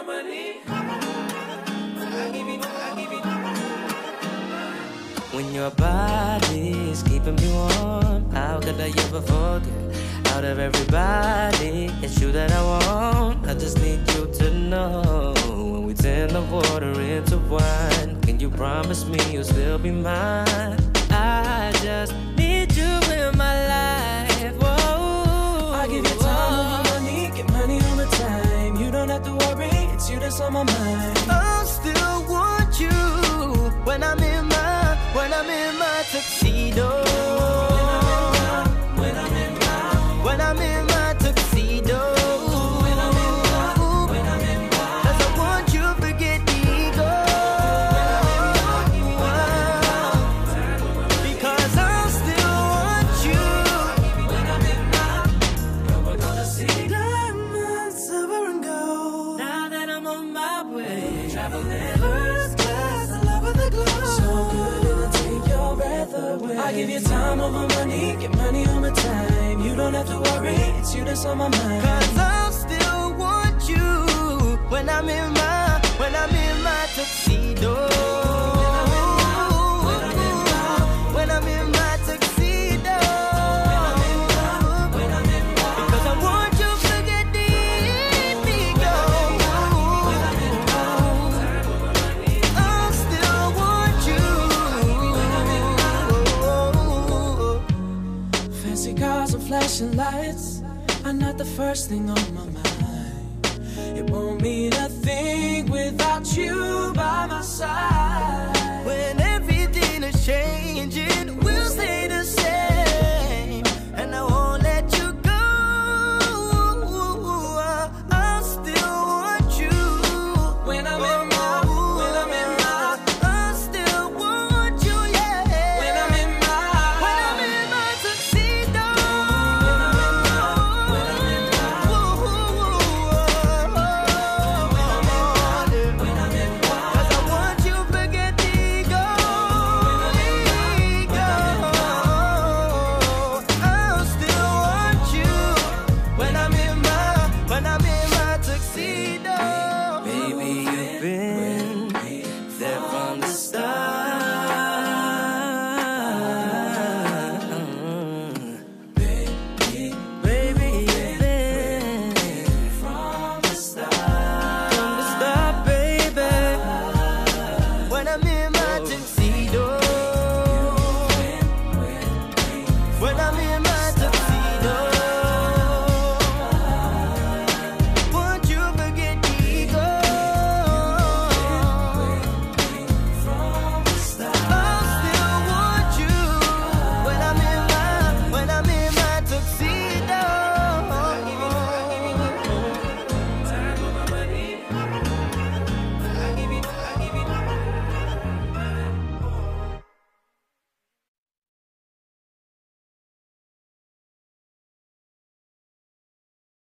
money. I give you. When your body's keeping me warm, how could I ever forget? Out of everybody, it's you that I want. I just need you to know, when we turn the water into wine, can you promise me you'll still be mine? I just need you in my life. Whoa. I give you time over money, get money all the time. You don't have to worry, it's you that's on my mind. I still want you when I'm in my tuxedo. When I'm in my When I'm in my tuxedo. When I'm in my 'Cause I want you to forget the ego. Because I still want you. When I'm in my we're gonna see diamonds, silver and gold. Now that I'm on my way, Traveling first class, I love with the glow. So good it'll take your breath away. I give you time over money, get money all the time. You don't have to worry, it's you that's on my mind. 'cause I still want you when I'm in my tuxedo. When I'm in my tuxedo. Because I want you to forget the ego. I still want you. Fancy cars and flashing lights are not the first thing on my mind. It won't mean a thing without you by my side. When everything is changing,